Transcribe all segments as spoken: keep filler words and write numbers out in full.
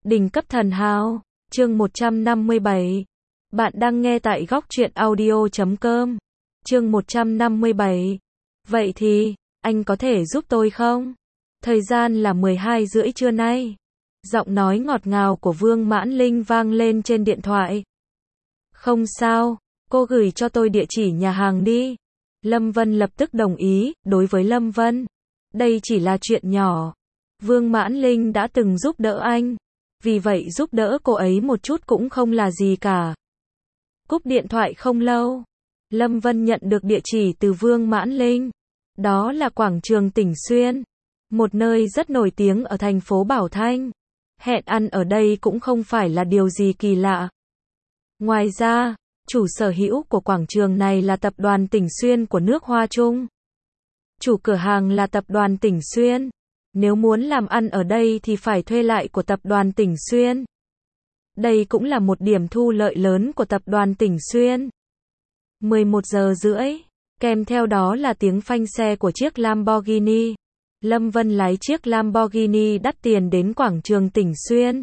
Đỉnh cấp thần hào, chương một trăm năm mươi bảy. Bạn đang nghe tại góc truyện audio chấm com. Chương một trăm năm mươi bảy. Vậy thì, anh có thể giúp tôi không? Thời gian là mười hai rưỡi trưa nay. Giọng nói ngọt ngào của Vương Mãn Linh vang lên trên điện thoại. Không sao, cô gửi cho tôi địa chỉ nhà hàng đi. Lâm Vân lập tức đồng ý, đối với Lâm Vân, đây chỉ là chuyện nhỏ. Vương Mãn Linh đã từng giúp đỡ anh, vì vậy giúp đỡ cô ấy một chút cũng không là gì cả. Cúp điện thoại không lâu, Lâm Vân nhận được địa chỉ từ Vương Mãn Linh. Đó là quảng trường Tỉnh Xuyên, một nơi rất nổi tiếng ở thành phố Bảo Thanh. Hẹn ăn ở đây cũng không phải là điều gì kỳ lạ. Ngoài ra, chủ sở hữu của quảng trường này là tập đoàn Tỉnh Xuyên của nước Hoa Trung. Chủ cửa hàng là tập đoàn Tỉnh Xuyên. Nếu muốn làm ăn ở đây thì phải thuê lại của tập đoàn Tỉnh Xuyên. Đây cũng là một điểm thu lợi lớn của tập đoàn Tỉnh Xuyên. mười một giờ rưỡi, kèm theo đó là tiếng phanh xe của chiếc Lamborghini. Lâm Vân lái chiếc Lamborghini đắt tiền đến quảng trường Tỉnh Xuyên.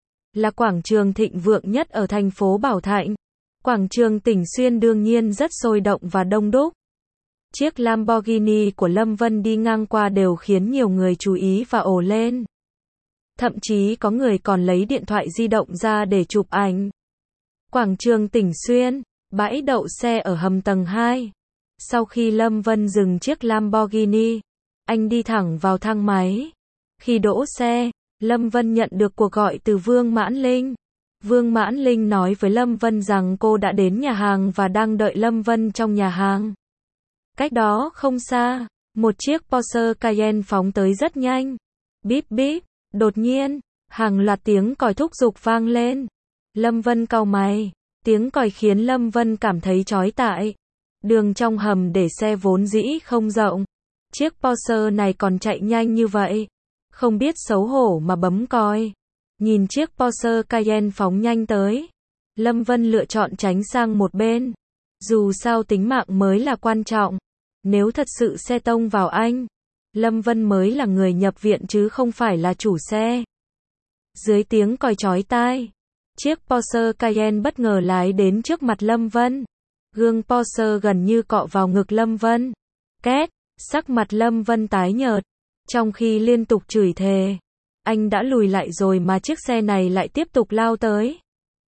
Là quảng trường thịnh vượng nhất ở thành phố Bảo Thạnh. Quảng trường Tỉnh Xuyên đương nhiên rất sôi động và đông đúc. Chiếc Lamborghini của Lâm Vân đi ngang qua đều khiến nhiều người chú ý và ồ lên. Thậm chí có người còn lấy điện thoại di động ra để chụp ảnh. Quảng trường Tỉnh Xuyên, bãi đậu xe ở hầm tầng hai. Sau khi Lâm Vân dừng chiếc Lamborghini, anh đi thẳng vào thang máy. Khi đỗ xe, Lâm Vân nhận được cuộc gọi từ Vương Mãn Linh. Vương Mãn Linh nói với Lâm Vân rằng cô đã đến nhà hàng và đang đợi Lâm Vân trong nhà hàng. Cách đó không xa, một chiếc Porsche Cayenne phóng tới rất nhanh. Bíp bíp, đột nhiên, hàng loạt tiếng còi thúc giục vang lên. Lâm Vân cau mày, tiếng còi khiến Lâm Vân cảm thấy chói tai. Đường trong hầm để xe vốn dĩ không rộng. Chiếc Porsche này còn chạy nhanh như vậy. Không biết xấu hổ mà bấm còi. Nhìn chiếc Porsche Cayenne phóng nhanh tới, Lâm Vân lựa chọn tránh sang một bên. Dù sao tính mạng mới là quan trọng. Nếu thật sự xe tông vào anh, Lâm Vân mới là người nhập viện chứ không phải là chủ xe. Dưới tiếng còi chói tai, chiếc Porsche Cayenne bất ngờ lái đến trước mặt Lâm Vân. Gương Porsche gần như cọ vào ngực Lâm Vân. Két, sắc mặt Lâm Vân tái nhợt, trong khi liên tục chửi thề. Anh đã lùi lại rồi mà chiếc xe này lại tiếp tục lao tới.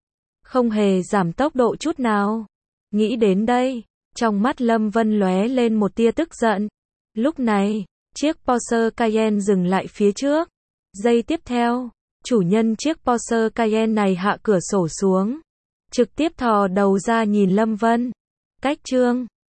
Không hề giảm tốc độ chút nào. Nghĩ đến đây, trong mắt Lâm Vân lóe lên một tia tức giận. Lúc này, chiếc Porsche Cayenne dừng lại phía trước. Giây tiếp theo, chủ nhân chiếc Porsche Cayenne này hạ cửa sổ xuống, trực tiếp thò đầu ra nhìn Lâm Vân. Cách chương